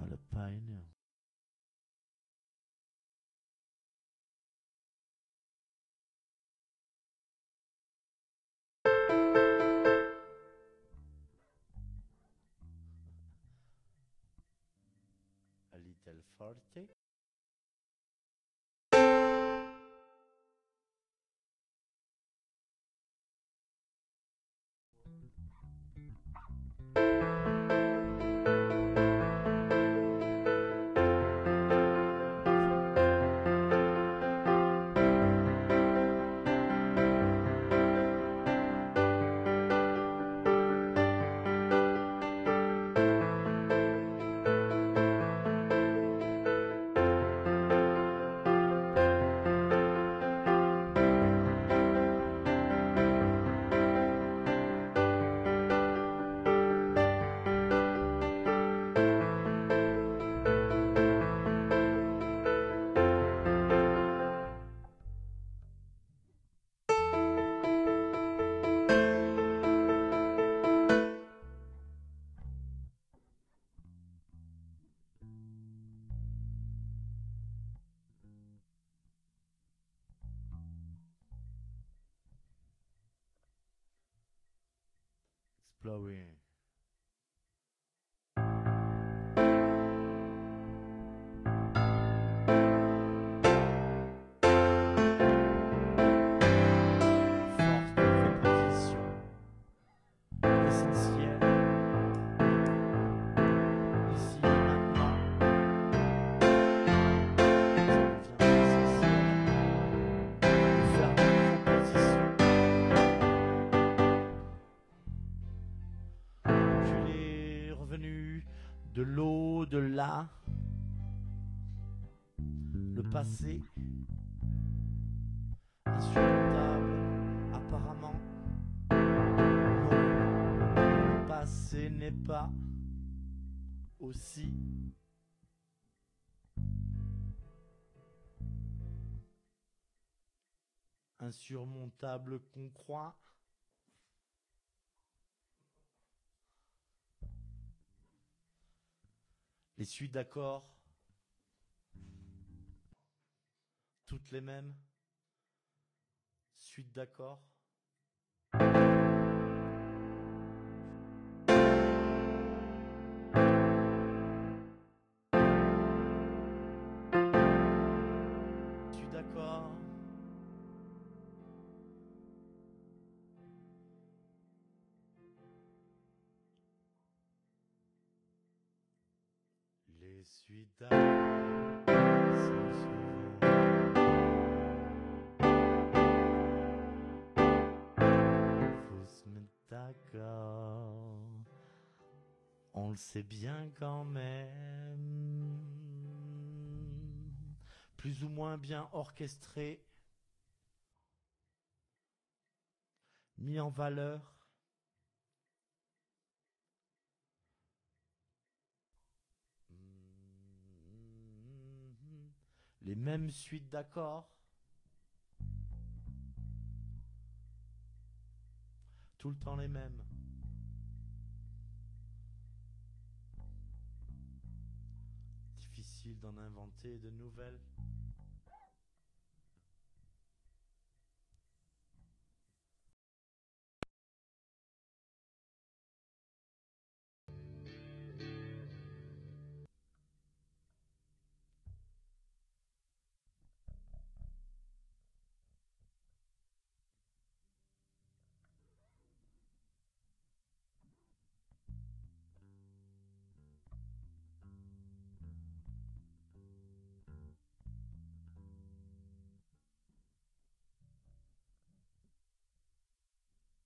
le Pioneer. A little forte. Exploring. Force de proposition. Essentielle. Ici et maintenant. Ça devient essentiel. De faire des propositions. Je l'ai revenu de l'au-delà. Le passé, insurmontable, apparemment. Non, le passé n'est pas aussi insurmontable qu'on croit. Les suites d'accords, toutes les mêmes. Suite d'accords. Suite d'accords. Les suites d'accords sont souvent faut se mettre d'accord. On le sait bien quand même. Plus ou moins bien orchestré. Mis en valeur. Les mêmes suites d'accords. Tout le temps les mêmes. Difficile d'en inventer de nouvelles.